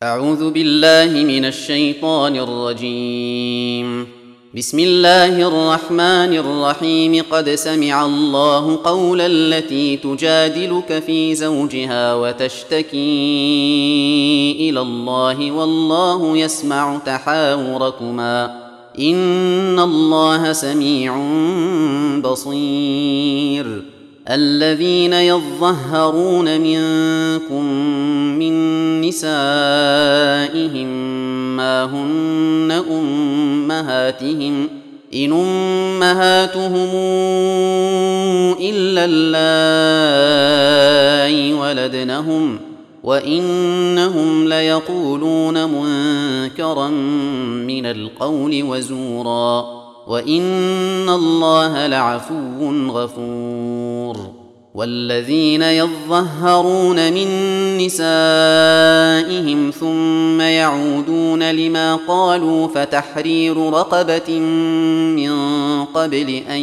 أعوذ بالله من الشيطان الرجيم. بسم الله الرحمن الرحيم. قد سمع الله قول التي تجادلك في زوجها وتشتكي إلى الله والله يسمع تحاوركما إن الله سميع بصير. الذين يظهرون منكم من نسائهم ما هن أمهاتهم إن أمهاتهم إلا اللائي ولدنهم وإنهم ليقولون منكرا من القول وزورا وإن الله لعفو غفور. والذين يظهرون من نسائهم ثم يعودون لما قالوا فتحرير رقبة من قبل أن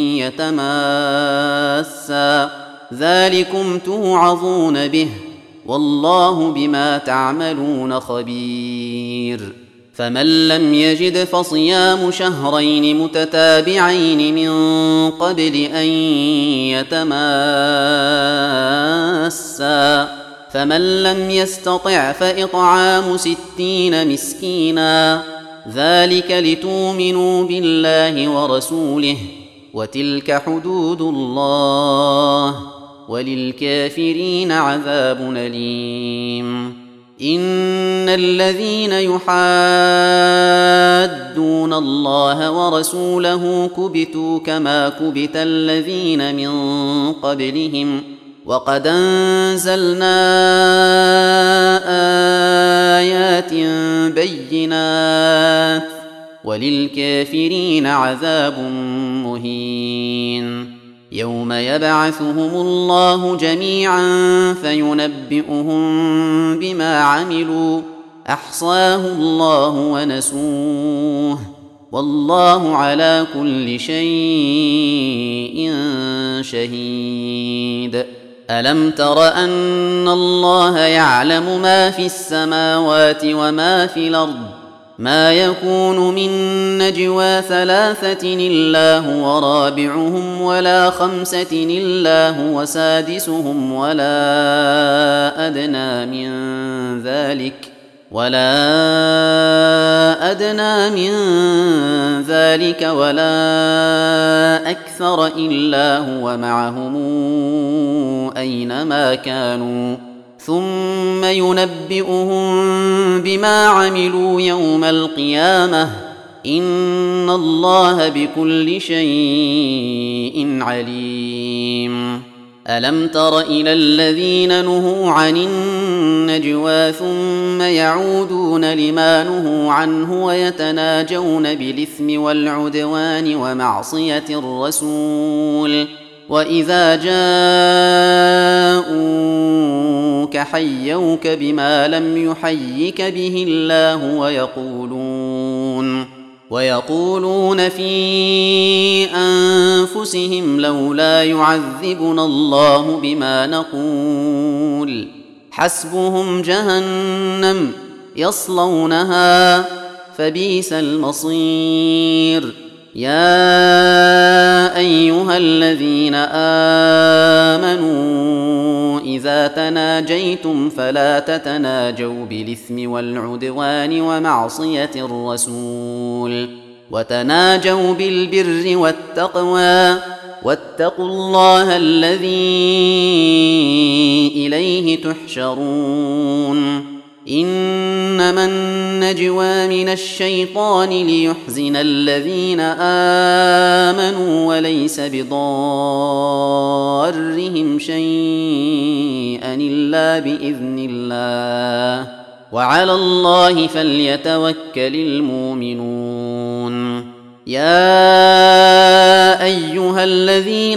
يتماسا ذلكم توعظون به والله بما تعملون خبير. فمن لم يجد فصيام شهرين متتابعين من قبل أن يتماسا فمن لم يستطع فإطعام 60 مسكينا ذلك لتؤمنوا بالله ورسوله وتلك حدود الله وللكافرين عذاب أليم. إن الذين يحادون الله ورسوله كبتوا كما كبت الذين من قبلهم وقد أنزلنا آيات بينات وللكافرين عذاب مهين. يوم يبعثهم الله جميعا فينبئهم بما عملوا أحصاه الله ونسوه والله على كل شيء شهيد. ألم تر أن الله يعلم ما في السماوات وما في الأرض ما يكون من نجوى 3 إلا هو رابعهم ولا 5 إلا هو سادسهم ولا أدنى من ذلك ولا أكثر إلا هو معهم أينما كانوا ثم ينبئهم بما عملوا يوم القيامة إن الله بكل شيء عليم. ألم تر إلى الذين نهوا عن النجوى ثم يعودون لما نهوا عنه ويتناجون بالإثم والعدوان ومعصية الرسول وإذا جاءوك حيوك بما لم يحيك به الله ويقولون في أنفسهم لولا يعذبنا الله بما نقول حسبهم جهنم يصلونها فبئس المصير. يا أيها الذين آمنوا إذا تناجيتم فلا تتناجوا بالإثم والعدوان ومعصية الرسول وتناجوا بالبر والتقوى واتقوا الله الذي إليه تحشرون. إنما النجوى من الشيطان ليحزن الذين آمنوا وليس بضارهم شيئا إلا بإذن الله وعلى الله فليتوكل المؤمنون. يا أيها الذين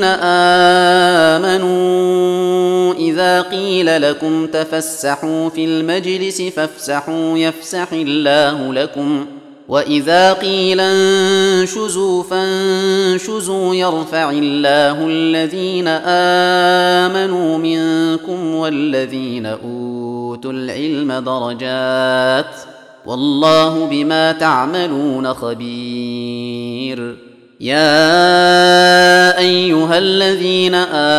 آمنوا إذا قيل لكم تفسحوا في المجلس فافسحوا يفسح الله لكم وإذا قيل انشزوا فانشزوا يرفع الله الذين آمنوا منكم والذين أوتوا أوتوا العلم درجات والله بما تعملون خبير. يا أيها الذين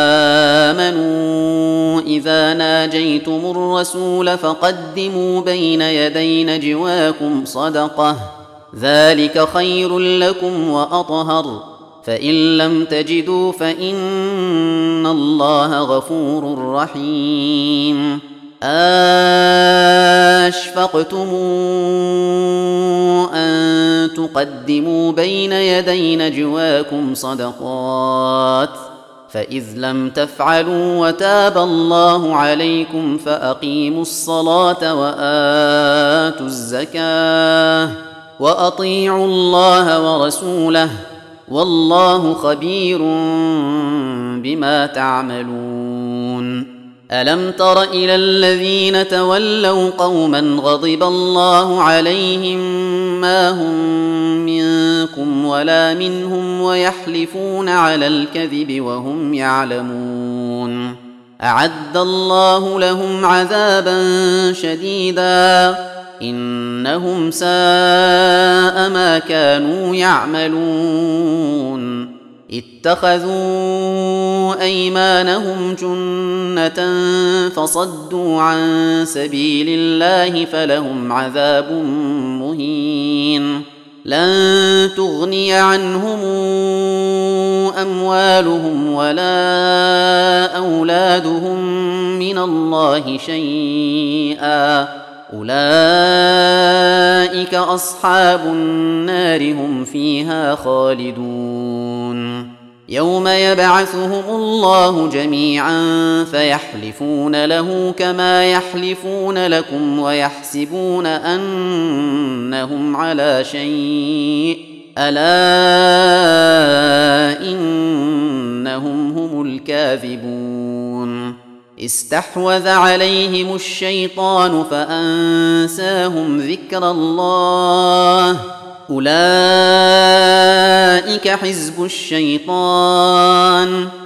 آمنوا إذا ناجيتم الرسول فقدموا بين يدي نجواكم صدقة ذلك خير لكم وأطهر فإن لم تجدوا فإن الله غفور رحيم. أشفقتم أن تقدموا بين يدي نجواكم صدقات فإذ لم تفعلوا وتاب الله عليكم فأقيموا الصلاة وآتوا الزكاة وأطيعوا الله ورسوله والله خبير بما تعملون. ألم تر إلى الذين تولوا قوما غضب الله عليهم ما هم منكم ولا منهم ويحلفون على الكذب وهم يعلمون أعد الله لهم عذابا شديدا إنهم ساء ما كانوا يعملون. اتخذوا أيمانهم جنة فصدوا عن سبيل الله فلهم عذاب مهين. لن تغني عنهم أموالهم ولا أولادهم من الله شيئا أولئك أصحاب النار هم فيها خالدون. يوم يبعثهم الله جميعا فيحلفون له كما يحلفون لكم ويحسبون أنهم على شيء ألا إنهم هم الكاذبون. استحوذ عليهم الشيطان فأنساهم ذكر الله أولئك حزب الشيطان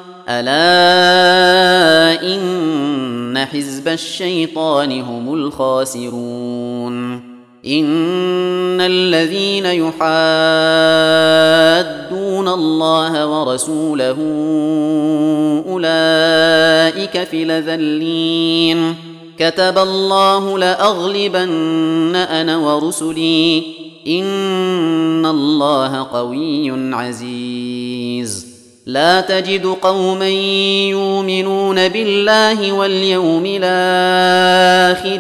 ألا إن حزب الشيطان هم الخاسرون. إن الذين يحادون الله ورسوله أولئك في الأذلين. كتب الله لأغلبن أنا ورسلي إن الله قوي عزيز. لا تجد قوما يؤمنون بالله واليوم الآخر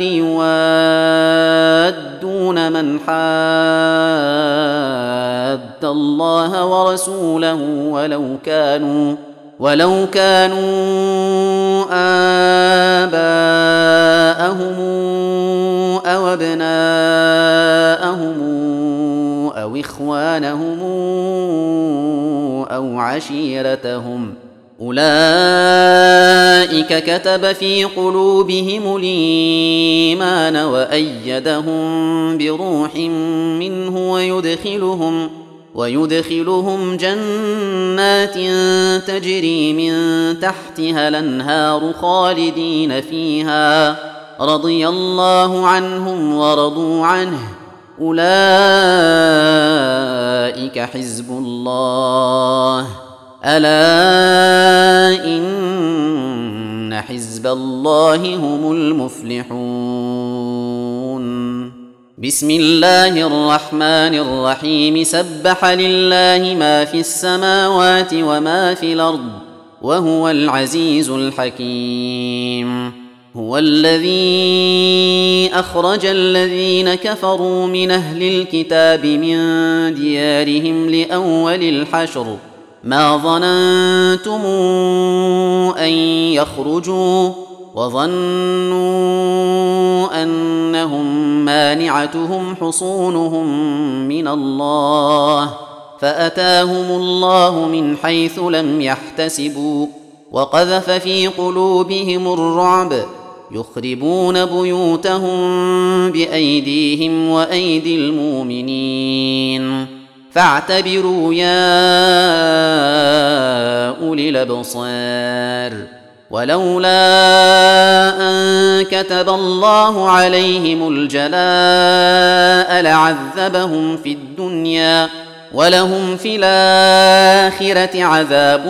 يوادون من حاد الله ورسوله ولو كانوا آباءهم أو أبناءهم أو إخوانهم أو عشيرتهم أولئك كتب في قلوبهم الإيمان وأيدهم بروح منه ويدخلهم جنات تجري من تحتها الأنهار خالدين فيها رضي الله عنهم ورضوا عنه أولئك حزب الله ألا إن حزب الله هم المفلحون. بسم الله الرحمن الرحيم. سبح لله ما في السماوات وما في الأرض وهو العزيز الحكيم. هو الذي أخرج الذين كفروا من أهل الكتاب من ديارهم لأول الحشر ما ظننتم أن يخرجوا وظنوا أنهم مانعتهم حصونهم من الله فأتاهم الله من حيث لم يحتسبوا وقذف في قلوبهم الرعب يخربون بيوتهم بأيديهم وأيدي المؤمنين فاعتبروا يا أولي الأبصار. ولولا أن كتب الله عليهم الجلاء لعذبهم في الدنيا ولهم في الآخرة عذاب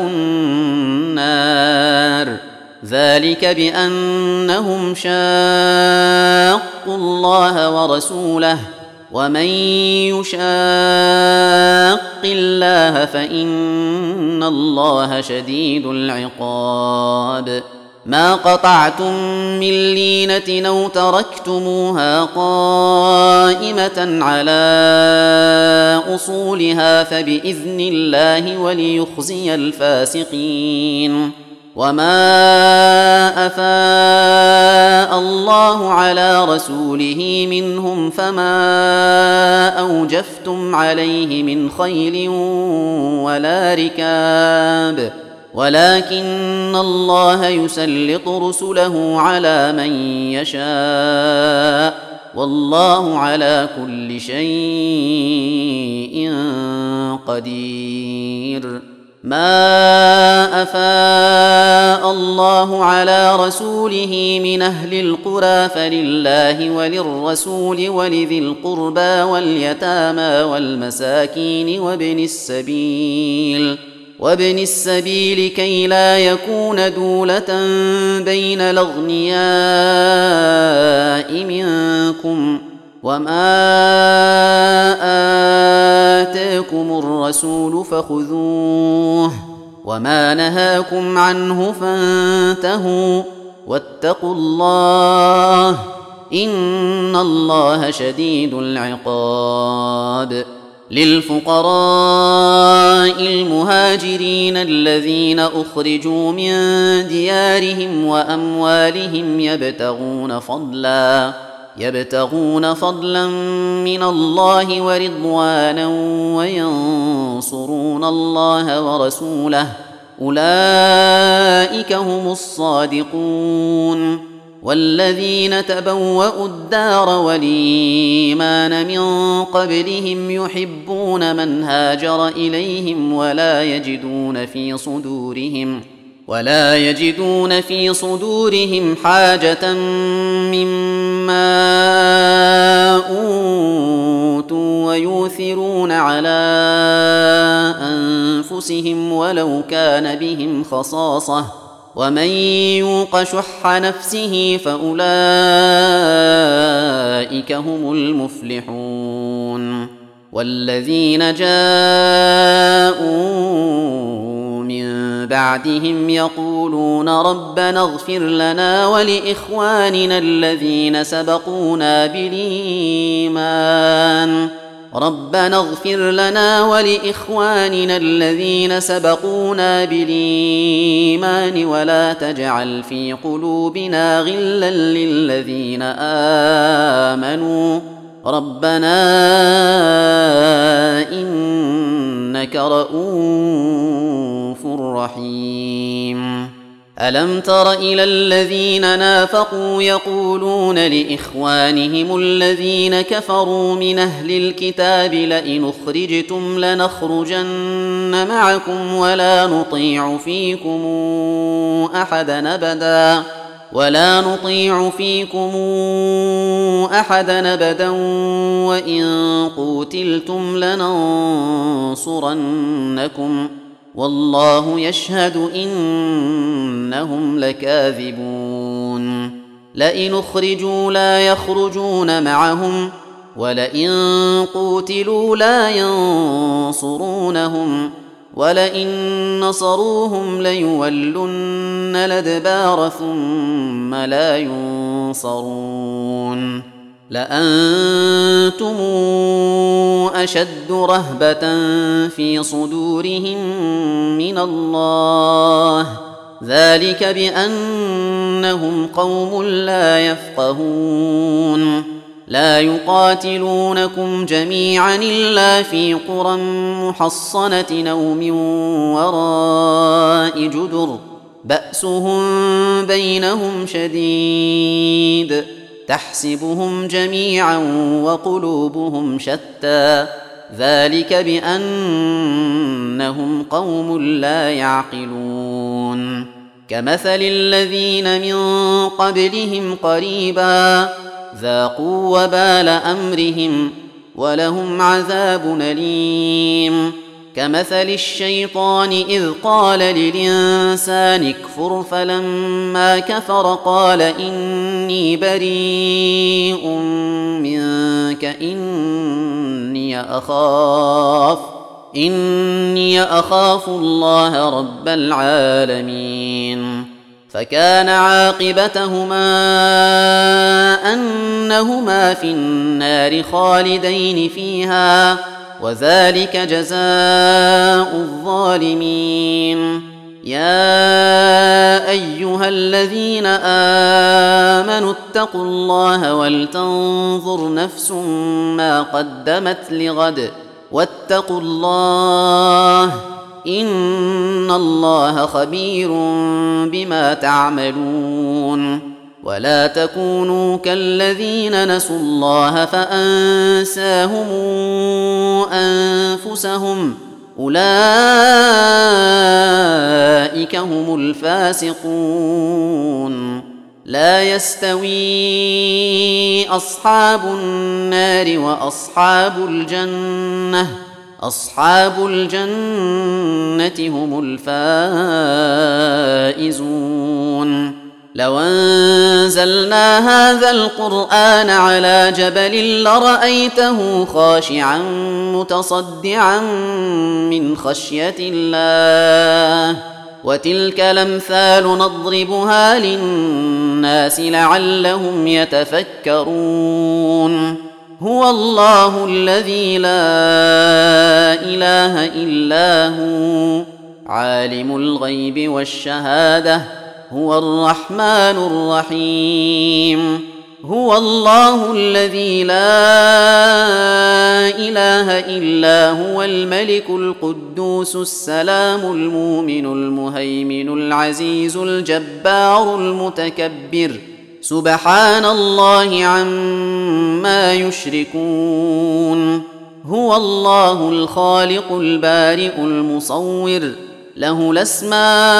النار ذلك بأنهم شاقوا الله ورسوله ومن يشاق الله فإن الله شديد العقاب ما قطعتم من لينة أو تركتموها قائمة على أصولها فبإذن الله وليخزي الفاسقين وما أفاء الله على رسوله منهم فما أوجفتم عليه من خيل ولا ركاب ولكن الله يسلط رسله على من يشاء والله على كل شيء قدير ما أفاء الله على رسوله من أهل القرى فلله وللرسول ولذي القربى واليتامى والمساكين وابن السبيل كي لا يكون دولة بين الأغنياء منكم وما آتاكم الرسول فخذوه وما نهاكم عنه فانتهوا واتقوا الله إن الله شديد العقاب للفقراء المهاجرين الذين أخرجوا من ديارهم وأموالهم يبتغون فضلا من الله ورضوانا وينصرون الله ورسوله أولئك هم الصادقون والذين تبوأوا الدار والإيمان من قبلهم يحبون من هاجر إليهم ولا يجدون في صدورهم حاجة مما أوتوا ويؤثرون على أنفسهم ولو كان بهم خصاصة ومن يوق شح نفسه فأولئك هم المفلحون والذين جاءوا من بعدهم يقولون ربنا اغفر لنا ولإخواننا الذين سبقونا بالإيمان ولا تجعل في قلوبنا غلا للذين آمنوا ربنا إنك رؤوف رحيم ألم تر إلى الذين نافقوا يقولون لإخوانهم الذين كفروا من أهل الكتاب لئن أخرجتم لنخرجن معكم ولا نطيع فيكم أحدا أبدا وإن قوتلتم لننصرنكم والله يشهد إنهم لكاذبون لئن أخرجوا لا يخرجون معهم ولئن قوتلوا لا ينصرونهم ولئن نصروهم ليولن الأدبار ثم لا ينصرون لأنتم أشد رهبة في صدورهم من الله ذلك بأنهم قوم لا يفقهون لا يقاتلونكم جميعا إلا في قرى محصنة أو من وراء جدر بأسهم بينهم شديد تحسبهم جميعا وقلوبهم شتى ذلك بأنهم قوم لا يعقلون كمثل الذين من قبلهم قريبا ذاقوا وبال أمرهم ولهم عذاب أليم. كمثل الشيطان إذ قال للإنسان اكفر فلما كفر قال إني بريء منك إني أخاف الله رب العالمين. فكان عاقبتهما أنهما في النار خالدين فيها وذلك جزاء الظالمين. يا أيها الذين آمنوا اتقوا الله ولتنظر نفس ما قدمت لغد واتقوا الله إن الله خبير بما تعملون. ولا تكونوا كالذين نسوا الله فأنساهم أنفسهم أولئك هم الفاسقون. لا يستوي أصحاب النار وأصحاب الجنة أصحاب الجنة هم الفائزون. لو أنزلنا هذا القرآن على جبل لرأيته خاشعا متصدعا من خشية الله. وتلك الأمثال نضربها للناس لعلهم يتفكرون. هو الله الذي لا إله إلا هو عالم الغيب والشهادة هو الرحمن الرحيم. هو الله الذي لا إله إلا هو الملك القدوس السلام المؤمن المهيمن العزيز الجبار المتكبر سبحان الله عما يشركون. هو الله الخالق البارئ المصور له الأسماء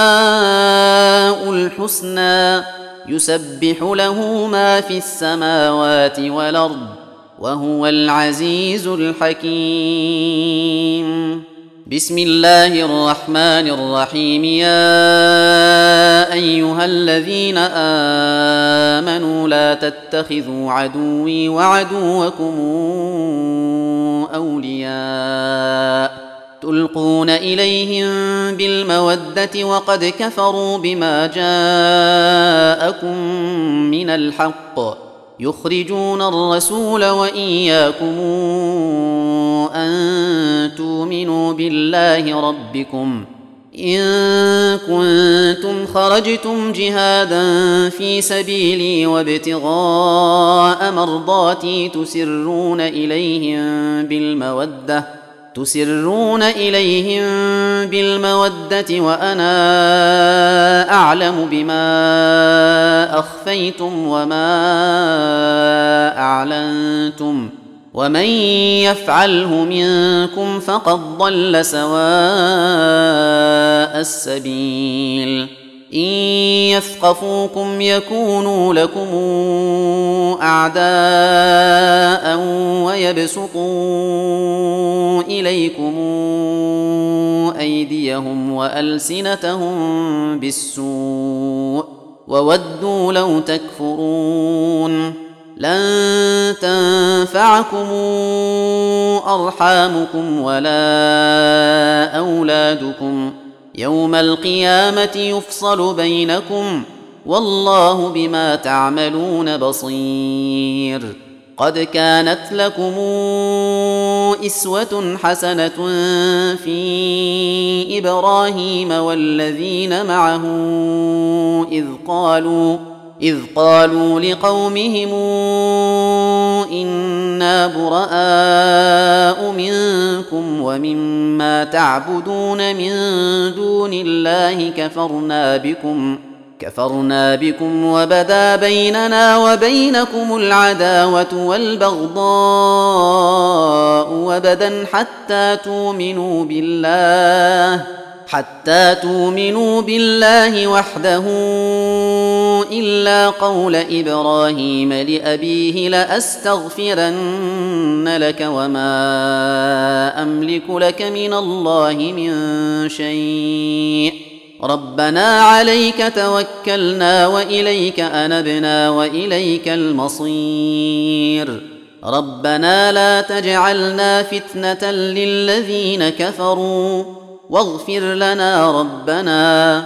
الحسنى يسبح له ما في السماوات والأرض وهو العزيز الحكيم. بسم الله الرحمن الرحيم. يا أيها الذين آمنوا لا تتخذوا عدوي وعدوكم أولياء تلقون إليهم بالمودة وقد كفروا بما جاءكم من الحق يخرجون الرسول وإياكم أن تؤمنوا بالله ربكم إن كنتم خرجتم جهادا في سبيلي وابتغاء مرضاتي تسرون إليهم بالمودة وأنا أعلم بما أخفيتم وما أعلنتم ومن يفعله منكم فقد ضل سواء السبيل. إن يثقفوكم يكونوا لكم أعداء ويبسطوا إليكم أيديهم وألسنتهم بالسوء وودوا لو تكفرون. لن تنفعكم أرحامكم ولا أولادكم يوم القيامة يفصل بينكم والله بما تعملون بصير. قد كانت لكم إسوة حسنة في إبراهيم والذين معه إذ قالوا لقومهم إنا براء منكم ومما تعبدون من دون الله كفرنا بكم وبدا بيننا وبينكم العداوة والبغضاء وبدا حتى تؤمنوا بالله حتى تؤمنوا بالله وحده إلا قول إبراهيم لأبيه لأستغفرن لك وما أملك لك من الله من شيء ربنا عليك توكلنا وإليك أنبنا وإليك المصير ربنا لا تجعلنا فتنة للذين كفروا واغفر لنا ربنا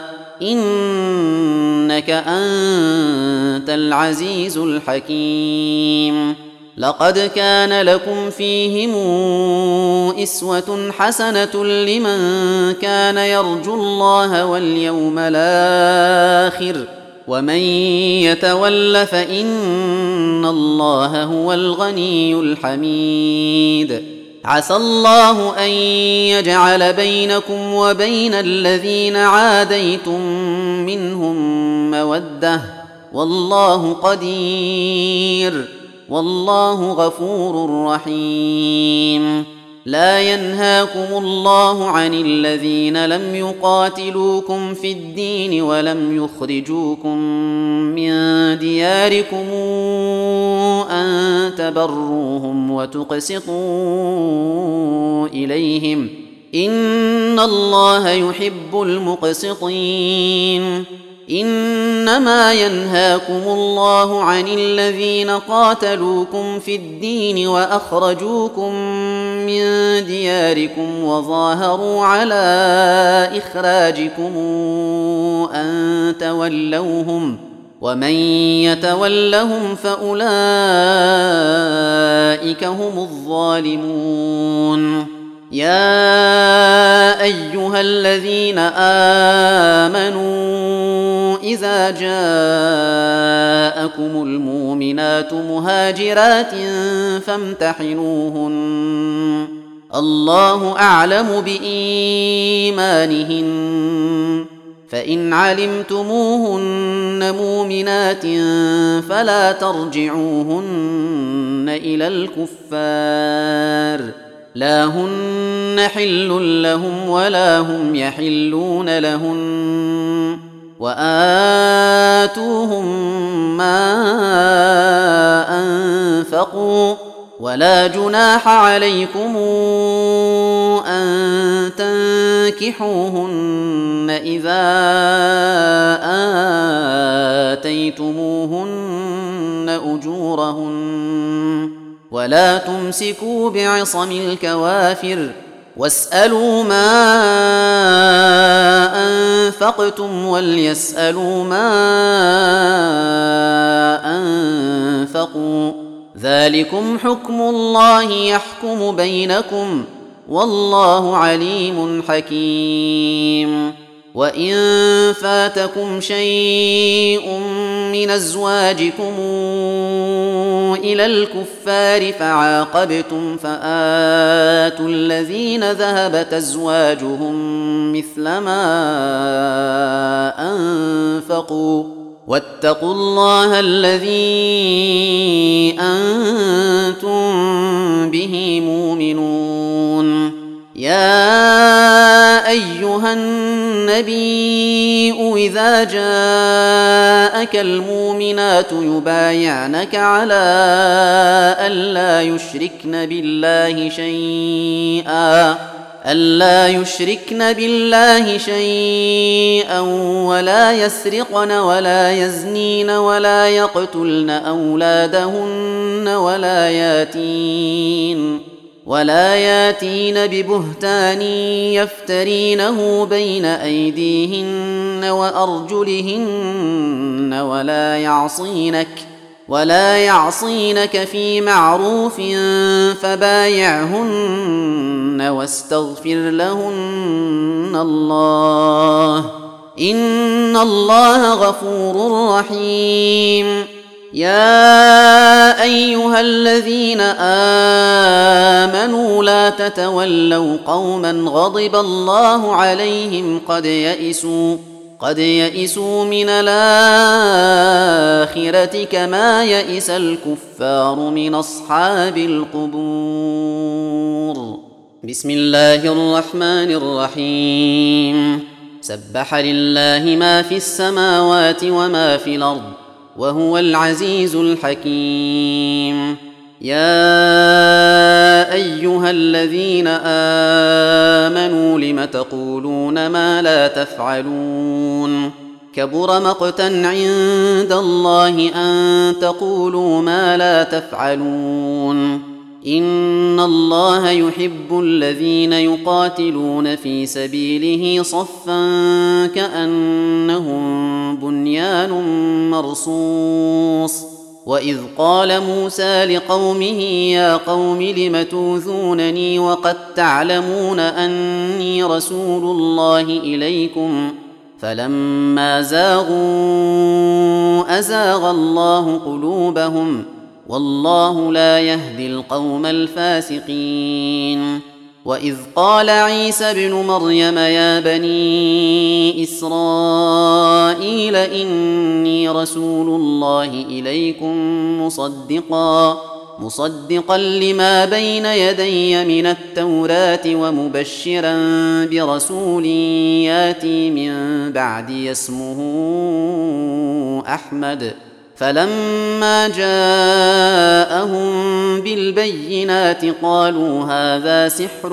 إنك أنت العزيز الحكيم لقد كان لكم فيهم أسوة حسنة لمن كان يرجو الله واليوم الآخر ومن يتول فإن الله هو الغني الحميد عسى الله أن يجعل بينكم وبين الذين عاديتم منهم مودة والله قدير والله غفور رحيم لا ينهاكم الله عن الذين لم يقاتلوكم في الدين ولم يخرجوكم من دياركم أن تبروهم وتقسطوا إليهم إن الله يحب المقسطين إنما ينهاكم الله عن الذين قاتلوكم في الدين وأخرجوكم من دياركم وظاهروا على إخراجكم أن تولوهم ومن يتولهم فأولئك هم الظالمون يا أيها الذين آمنوا إذا جاءكم المؤمنات مهاجرات فامتحنوهن الله أعلم بإيمانهن فإن علمتموهن مؤمنات فلا ترجعوهن إلى الكفار لا هن حل لهم ولا هم يحلون لهن وآتوهم ما أنفقوا ولا جناح عليكم أن تنكحوهن إذا آتيتموهن أجورهن ولا تمسكوا بعصم الكوافر واسألوا ما أنفقتم وليسألوا ما أنفقوا ذلكم حكم الله يحكم بينكم والله عليم حكيم وإن فاتكم شيء من أزواجكم إلى الكفار فعاقبتم فآتوا الذين ذهبت أزواجهم مثل ما أنفقوا واتقوا الله الذي أنتم به مؤمنون يا أيها النبي إذا جاءك المؤمنات يبايعنك على ألا يشركن بالله شيئا ولا يسرقن ولا يزنين ولا يقتلن أولادهن ولا ياتين ببهتان يفترينه بين أيديهن وأرجلهن ولا يعصينك في معروف فبايعهن واستغفر لهن الله إن الله غفور رحيم يا أيها الذين آمنوا لا تتولوا قوما غضب الله عليهم قد يئسوا من الآخرة كما يئس الكفار من أصحاب القبور بسم الله الرحمن الرحيم سبح لله ما في السماوات وما في الأرض وهو العزيز الحكيم يا أيها الذين آمنوا لم تقولون ما لا تفعلون كبر مقتا عند الله أن تقولوا ما لا تفعلون إن الله يحب الذين يقاتلون في سبيله صفا كأنهم بنيان مرصوص وإذ قال موسى لقومه يا قوم لم توذونني وقد تعلمون أني رسول الله إليكم فلما زاغوا أزاغ الله قلوبهم والله لا يهدي القوم الفاسقين وإذ قال عيسى ابن مريم يا بني إسرائيل إني رسول الله إليكم مصدقا لما بين يدي من التوراة ومبشرا برسول ياتي من بعدي اسمه أحمد فلما جاءهم بالبينات قالوا هذا سحر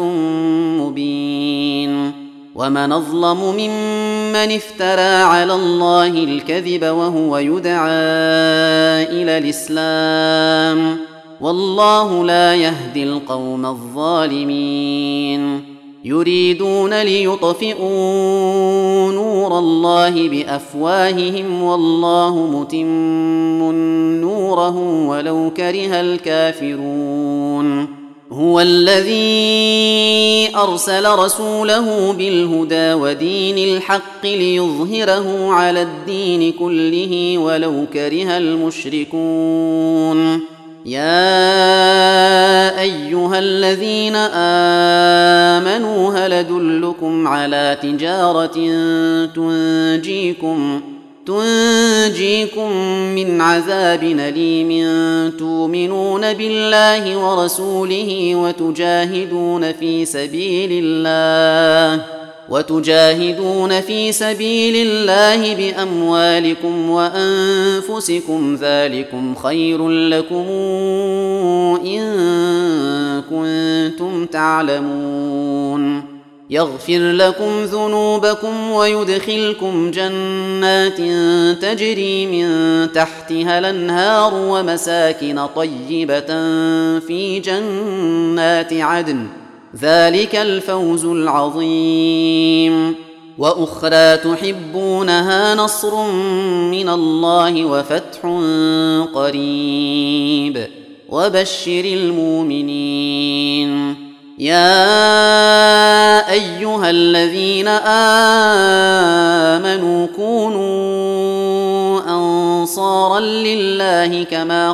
مبين ومن أظلم ممن افترى على الله الكذب وهو يدعى إلى الإسلام والله لا يهدي القوم الظالمين يريدون ليطفئوا نور الله بأفواههم والله متم نوره ولو كره الكافرون هو الذي أرسل رسوله بالهدى ودين الحق ليظهره على الدين كله ولو كره المشركون يا أيها الذين آمنوا هل أدلكم على تجارة تنجيكم من عذاب أليم تؤمنون بالله ورسوله وتجاهدون في سبيل الله بأموالكم وأنفسكم ذلكم خير لكم إن كنتم تعلمون يغفر لكم ذنوبكم ويدخلكم جنات تجري من تحتها الأنهار ومساكن طيبة في جنات عدن ذلك الفوز العظيم وأخرى تحبونها نصر من الله وفتح قريب وبشر المؤمنين يا أيها الذين آمنوا كونوا أنصارا لله كما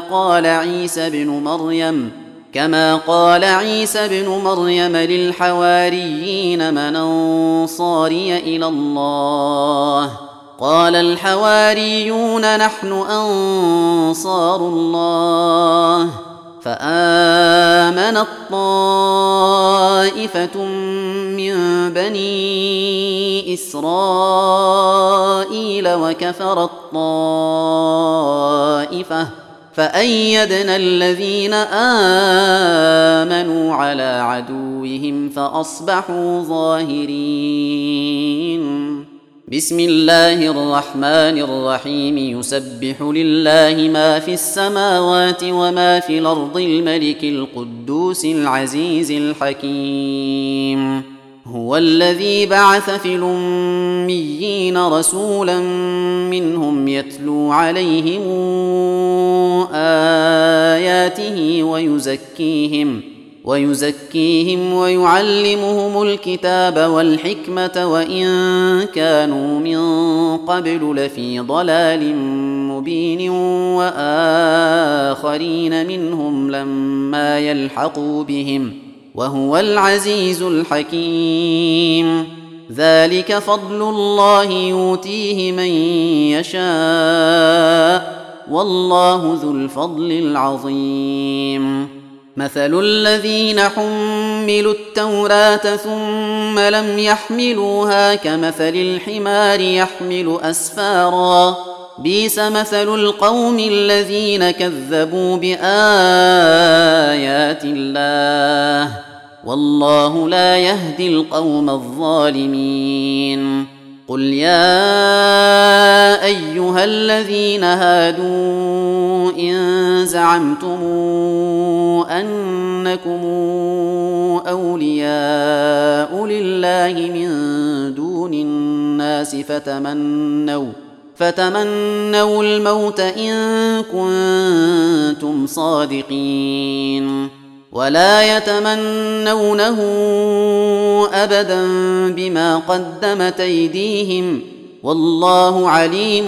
قال عيسى بن مريم للحواريين من أنصاري إلى الله قال الحواريون نحن أنصار الله فآمنت طائفة من بني إسرائيل وكفرت طائفة فأيدنا الذين آمنوا على عدوهم فأصبحوا ظاهرين بسم الله الرحمن الرحيم يسبح لله ما في السماوات وما في الأرض الملك القدوس العزيز الحكيم هو الذي بعث في الأميين رسولا منهم يتلو عليهم آياته ويزكيهم ويعلمهم الكتاب والحكمة وإن كانوا من قبل لفي ضلال مبين وآخرين منهم لما يلحقوا بهم وهو العزيز الحكيم ذلك فضل الله يؤتيه من يشاء والله ذو الفضل العظيم مثل الذين حملوا التوراة ثم لم يحملوها كمثل الحمار يحمل أسفارا بئس مثل القوم الذين كذبوا بآيات الله والله لا يهدي القوم الظالمين قل يا أيها الذين هادوا إن زعمتم أنكم أولياء لله من دون الناس فتمنوا الموت إن كنتم صادقين ولا يتمنونه أبدا بما قدمت أيديهم والله عليم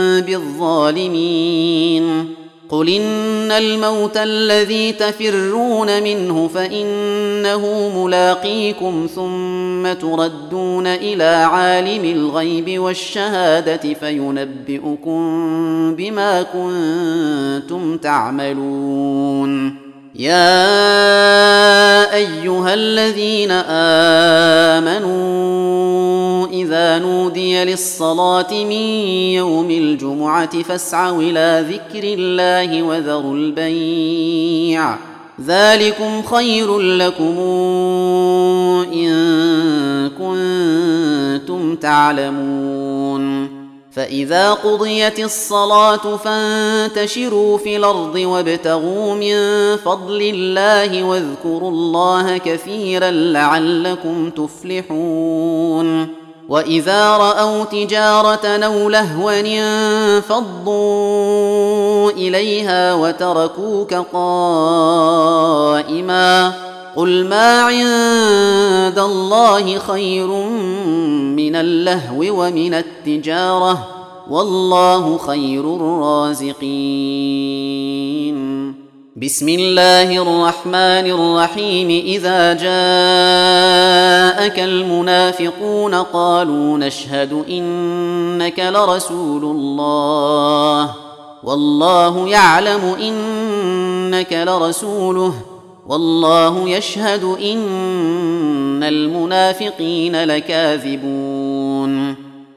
بالظالمين قل إن الموت الذي تفرون منه فإنه ملاقيكم ثم تردون إلى عالم الغيب والشهادة فينبئكم بما كنتم تعملون يا أيها الذين آمنوا إذا نودي للصلاة من يوم الجمعة فاسعوا إلى ذكر الله وذروا البيع ذلكم خير لكم إن كنتم تعلمون فإذا قضيت الصلاة فانتشروا في الأرض وابتغوا من فضل الله واذكروا الله كثيرا لعلكم تفلحون وإذا رأوا تجارة أو لهوا انفضوا إليها وتركوك قائما قل ما عند الله خير من اللهو ومن التجارة والله خير الرازقين بسم الله الرحمن الرحيم إذا جاءك المنافقون قالوا نشهد إنك لرسول الله والله يعلم إنك لرسوله والله يشهد إن المنافقين لكاذبون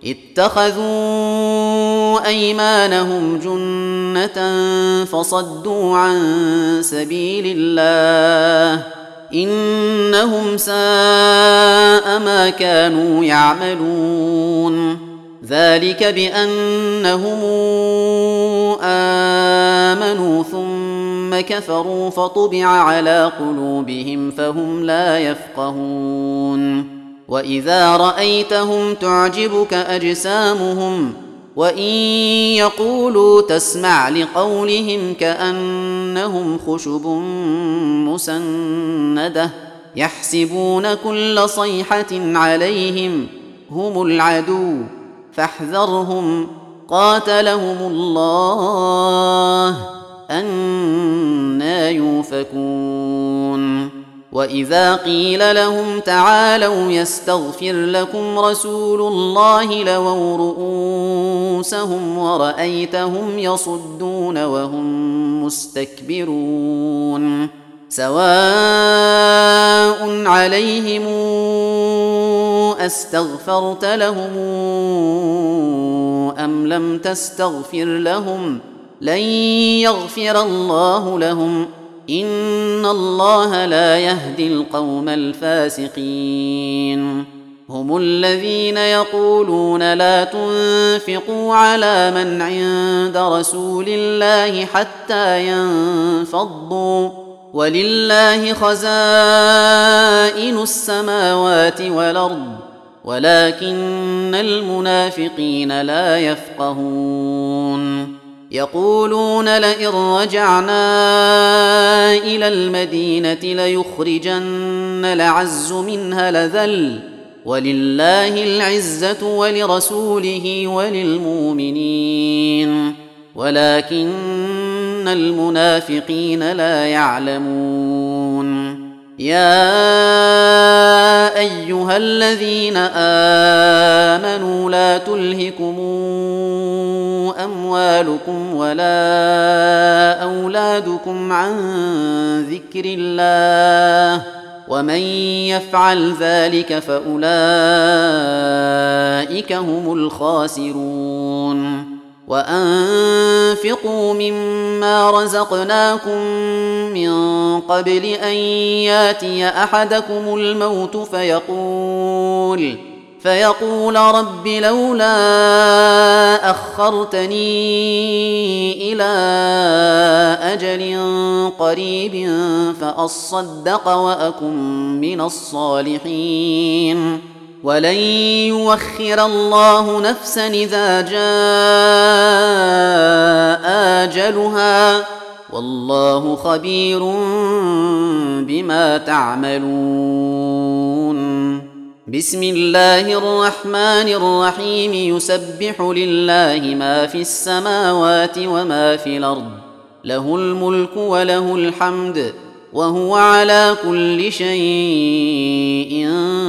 اتخذوا أيمانهم جنة فصدوا عن سبيل الله إنهم ساء ما كانوا يعملون ذلك بأنهم آمنوا ثم كفروا فطبع على قلوبهم فهم لا يفقهون وإذا رأيتهم تعجبك أجسامهم وإن يقولوا تسمع لقولهم كأنهم خشب مسندة يحسبون كل صيحة عليهم هم العدو فاحذرهم قاتلهم الله أنى يؤفكون وإذا قيل لهم تعالوا يستغفر لكم رسول الله لووا رؤوسهم ورأيتهم يصدون وهم مستكبرون سواء عليهم أستغفرت لهم أم لم تستغفر لهم لن يغفر الله لهم إن الله لا يهدي القوم الفاسقين هم الذين يقولون لا تنفقوا على من عند رسول الله حتى ينفضوا ولله خزائن السماوات والأرض ولكن المنافقين لا يفقهون يقولون لئن رجعنا إلى المدينة ليخرجن الأعز منها الأذل ولله العزة ولرسوله وللمؤمنين ولكن المنافقين لا يعلمون يا أيها الذين آمنوا لا تلهكم أموالكم ولا أولادكم عن ذكر الله ومن يفعل ذلك فأولئك هم الخاسرون وأنفقوا مما رزقناكم من قبل أن ياتي أحدكم الموت فيقول رب لولا أخرتني إلى أجل قريب فأصدق وأكن من الصالحين ولن يوخر الله نفسا إذا جاء أجلها والله خبير بما تعملون. بسم الله الرحمن الرحيم يسبح لله ما في السماوات وما في الأرض له الملك وله الحمد وهو على كل شيء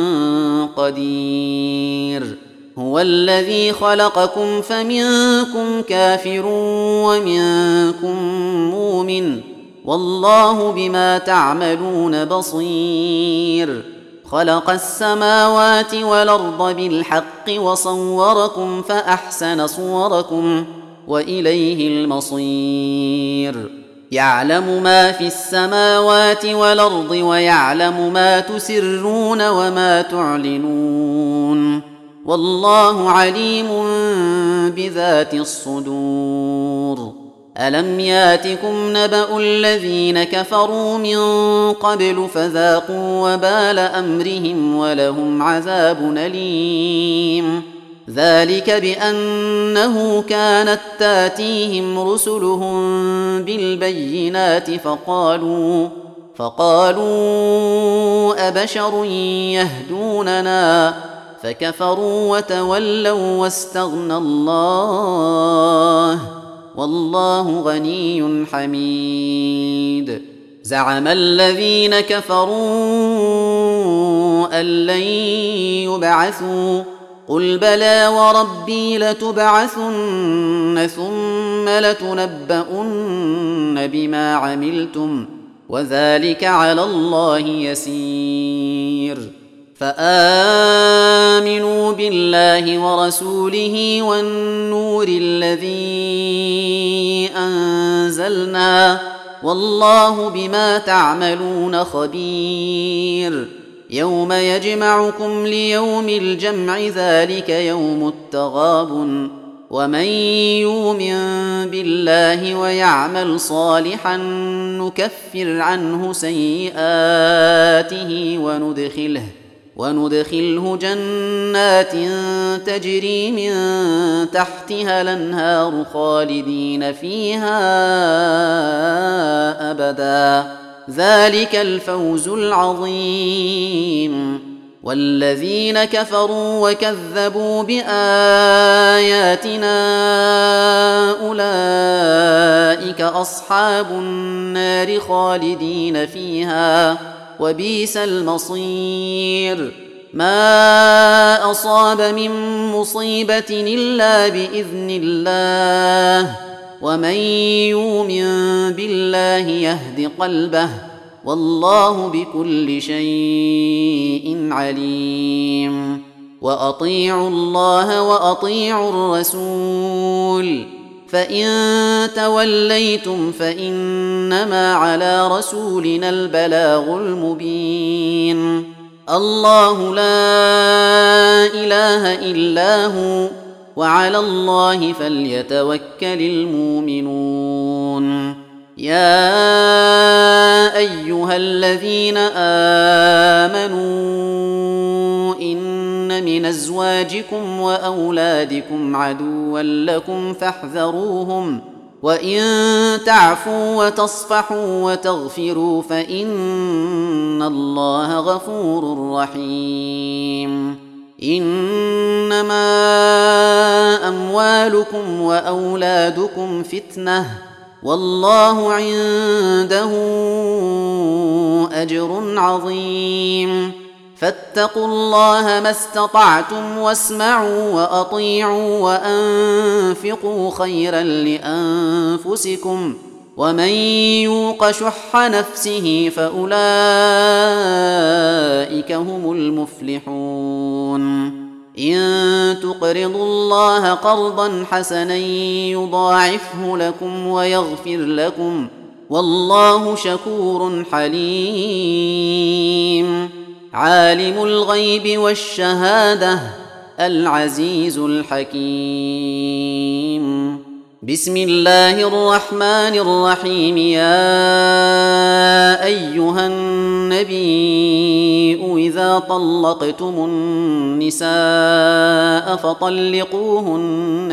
قدير. هو الذي خلقكم فمنكم كافر ومنكم مؤمن والله بما تعملون بصير. خلق السماوات والأرض بالحق وصوركم فأحسن صوركم وإليه المصير. يعلم ما في السماوات والأرض ويعلم ما تسرون وما تعلنون والله عليم بذات الصدور. ألم ياتكم نبأ الذين كفروا من قبل فذاقوا وبال أمرهم ولهم عذاب أليم. ذلك بأنه كانت تاتيهم رسلهم بالبينات فقالوا أبشر يهدوننا فكفروا وتولوا واستغنى الله والله غني حميد. زعم الذين كفروا أن لن يبعثوا قل بلى وربي لتبعثن ثم لتنبؤن بما عملتم وذلك على الله يسير. فآمنوا بالله ورسوله والنور الذي أنزلنا والله بما تعملون خبير. يوم يجمعكم ليوم الجمع ذلك يوم التغابن ومن يؤمن بالله ويعمل صالحا نكفر عنه سيئاته وندخله جنات تجري من تحتها الأنهار خالدين فيها أبدا ذلك الفوز العظيم. والذين كفروا وكذبوا بآياتنا أولئك أصحاب النار خالدين فيها وبئس المصير. ما أصاب من مصيبة إلا بإذن الله ومن يؤمن بالله يهد قلبه والله بكل شيء عليم. وأطيعوا الله وأطيعوا الرسول فإن توليتم فإنما على رسولنا البلاغ المبين. الله لا إله إلا هو وعلى الله فليتوكل المؤمنون. يا أيها الذين آمنوا إن من أزواجكم وأولادكم عدوا لكم فاحذروهم وإن تعفوا وتصفحوا وتغفروا فإن الله غفور رحيم. إنما أموالكم وأولادكم فتنة والله عنده أجر عظيم. فاتقوا الله ما استطعتم واسمعوا وأطيعوا وأنفقوا خيرا لأنفسكم ومن يوق شح نفسه فأولئك هم المفلحون إن تقرضوا الله قرضا حسنا يضاعفه لكم ويغفر لكم والله شكور حليم عالم الغيب والشهادة العزيز الحكيم بسم الله الرحمن الرحيم يا أيها النبي إذا طلقتم النساء فطلقوهن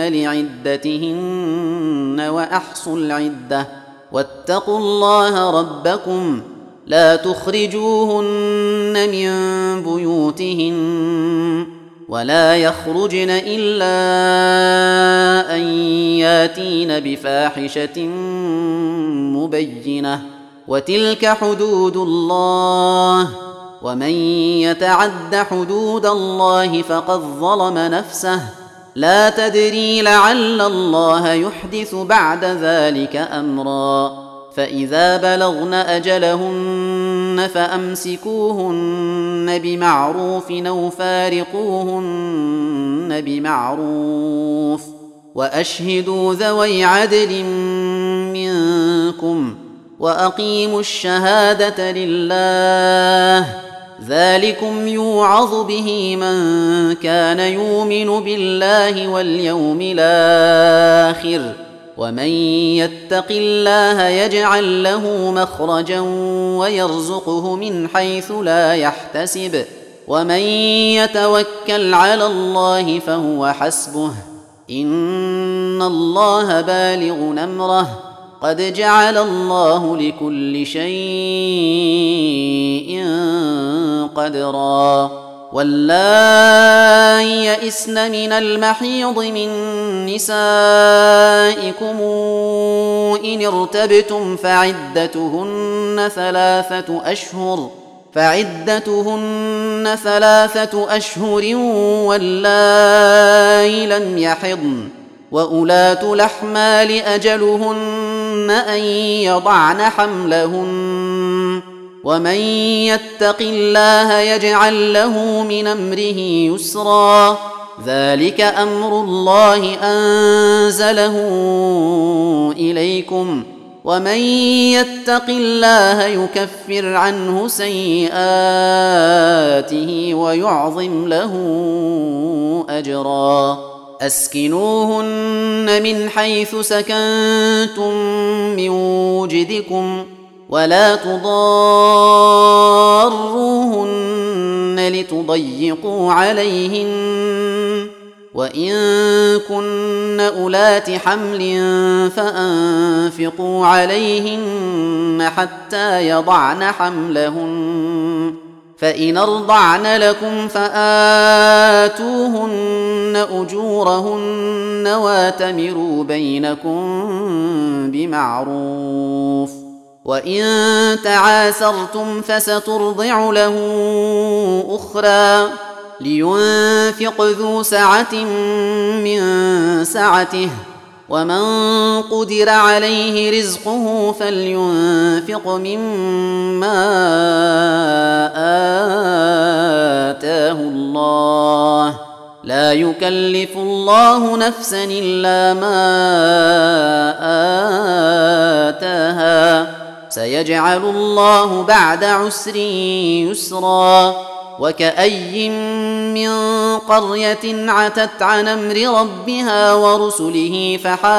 لعدتهن وأحصوا العدة واتقوا الله ربكم لا تخرجوهن من بيوتهن ولا يخرجن إلا أن ياتين بفاحشة مبينة وتلك حدود الله ومن يتعد حدود الله فقد ظلم نفسه لا تدري لعل الله يحدث بعد ذلك أمرا فإذا بلغن أجلهن فأمسكوهن بمعروف أو فارقوهن بمعروف وأشهدوا ذوي عدل منكم وأقيموا الشهادة لله ذلكم يوعظ به من كان يؤمن بالله واليوم الآخر ومن يتق الله يجعل له مخرجا ويرزقه من حيث لا يحتسب ومن يتوكل على الله فهو حسبه إن الله بالغ أمره قد جعل الله لكل شيء قدرا واللائي يئسن من المحيض من نسائكم إن ارتبتم فعدتهن ثلاثة أشهر واللائي لم يحضن وأولاة الأحمال أجلهن أن يضعن حملهن ومن يتق الله يجعل له من أمره يسرا ذلك أمر الله أنزله إليكم ومن يتق الله يكفر عنه سيئاته ويعظم له أجرا أسكنوهن من حيث سكنتم من وجدكم ولا تضاروهن لتضيقوا عليهن وإن كن أولات حمل فأنفقوا عليهن حتى يضعن حملهن فإن أرضعن لكم فآتوهن أجورهن واتمروا بينكم بمعروف وإن تعاسرتم فسترضع له أخرى لينفق ذو سعة من سعته ومن قدر عليه رزقه فلينفق مما آتاه الله لا يكلف الله نفسا إلا ما آتاها سيجعل الله بعد عسر يسرا وكأي من قرية عتت عن أمر ربها ورسله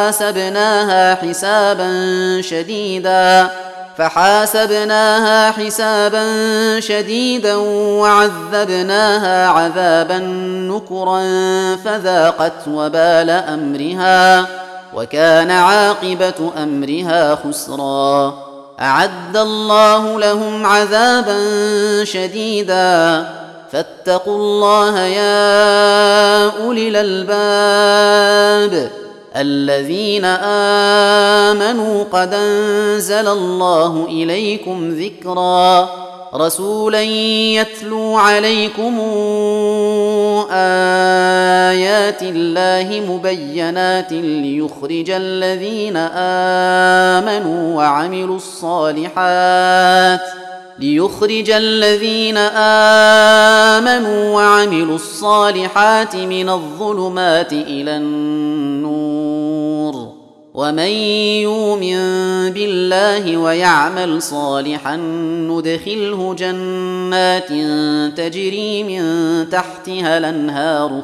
فحاسبناها حسابا شديدا وعذبناها عذابا نكرا فذاقت وبال أمرها وكان عاقبة أمرها خسرا أعد الله لهم عذابا شديدا فاتقوا الله يا أولي الألباب الذين آمنوا قد أنزل الله إليكم ذكرا رسولا يتلو عليكم آيات الله مبينات ليخرج الذين آمنوا وعملوا الصالحات من الظلمات إلى النور، ومن يؤمن بالله ويعمل صالحا ندخله جنات تجري من تحتها الأنهار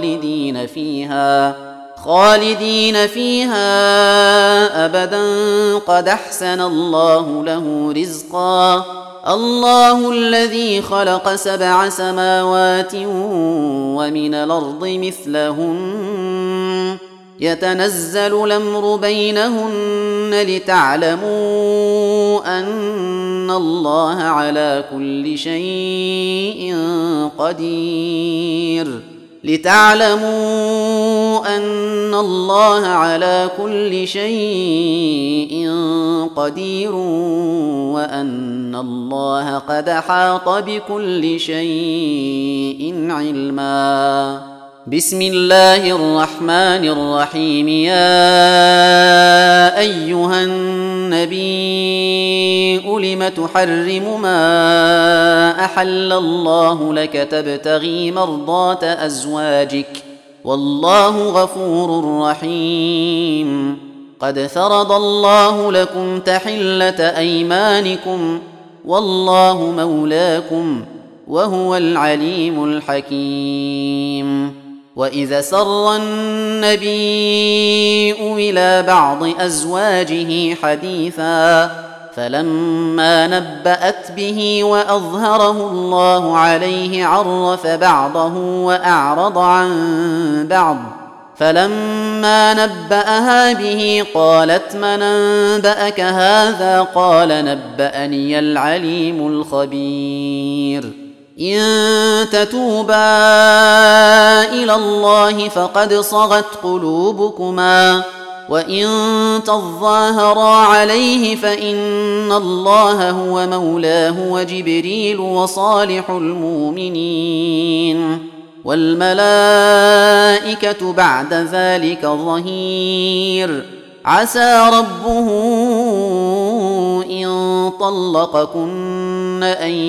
خالدين فيها أبدا قد أحسن الله له رزقا. الله الذي خلق 7 سماوات ومن الأرض مثلهن يتنزل الأمر بينهن لتعلموا أن الله على كل شيء قدير وأن الله قد أحاط بكل شيء علما. بسم الله الرحمن الرحيم. يا أيها النبي لم تحرم ما أحل الله لك تبتغي مرضات أزواجك والله غفور رحيم. قد فرض الله لكم تحلة أيمانكم والله مولاكم وهو العليم الحكيم. وإذا سر النبي إلى بعض أزواجه حديثا فلما نبأت به وأظهره الله عليه عرف بعضه وأعرض عن بعض، فلما نبأها به قالت من أنبأك هذا؟ قال نبأني العليم الخبير. إن تتوبا إلى الله فقد صغت قلوبكما وإن تظاهرا عليه فإن الله هو مولاه وجبريل وصالح المؤمنين والملائكة بعد ذلك ظهير. عسى ربه إن طلقكن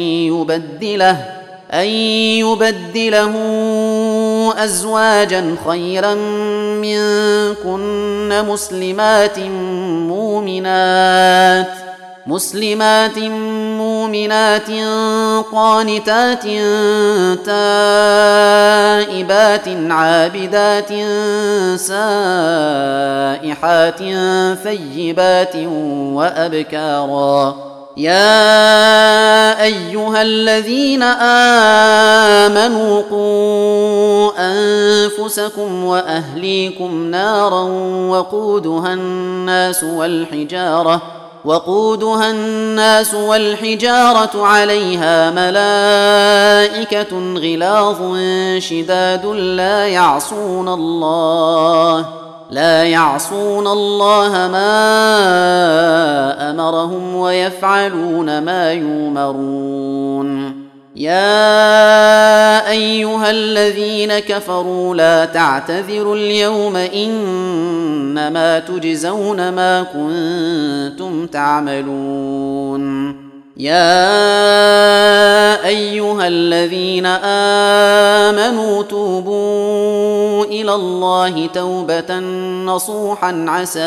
أن يبدله أزواجا خيرا منكن مسلمات مؤمنات قانتات تائبات عابدات سائحات ثيبات وأبكارا. يا أيها الذين آمنوا قوا أنفسكم وأهليكم نارا وقودها الناس والحجارة عليها ملائكة غلاظ شداد لا يعصون الله ما أمرهم ويفعلون ما يؤمرون. يا أيها الذين كفروا لا تعتذروا اليوم إنما تجزون ما كنتم تعملون. يا أيها الذين آمنوا توبوا إلى الله توبة نصوحا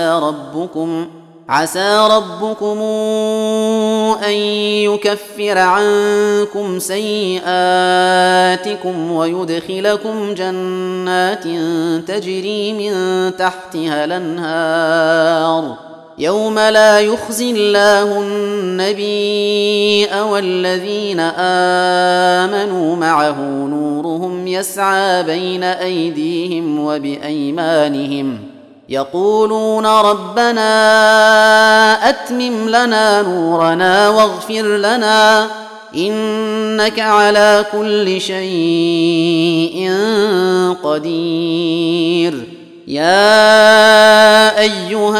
عسى ربكم أن يكفر عنكم سيئاتكم ويدخلكم جنات تجري من تحتها الأنهار يوم لا يخزي الله النبي والذين آمنوا معه نورهم يسعى بين أيديهم وبأيمانهم يقولون ربنا أتمم لنا نورنا واغفر لنا إنك على كل شيء قدير. يا أيها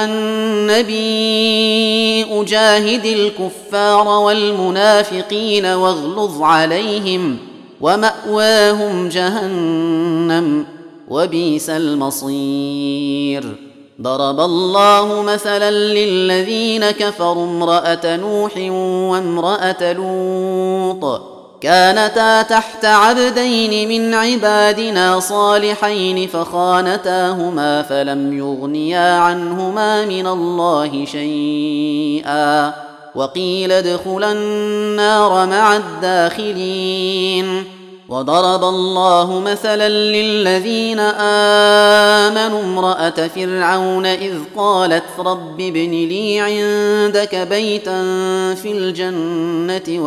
النبي أجاهد الكفار والمنافقين واغلظ عليهم ومأواهم جهنم وبئس المصير. ضرب الله مثلا للذين كفروا امرأة نوح وامرأة لوط كانتا تحت عبدين من عبادنا صالحين فخانتاهما فلم يغنيا عنهما من الله شيئا وقيل ادخلا النار مع الداخلين. وضرب الله مثلا للذين آمنوا امرأة فرعون إذ قالت رب ابن لي عندك بيتا في الجنة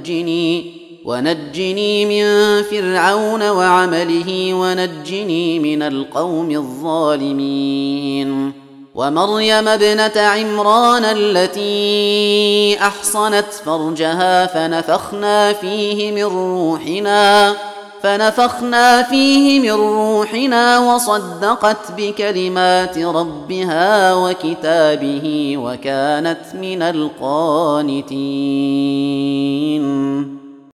ونجني من فرعون وعمله ونجني من القوم الظالمين. ومريم ابنة عمران التي أحصنت فرجها فنفخنا فيه من روحنا وصدقت بكلمات ربها وكتابه وكانت من القانتين.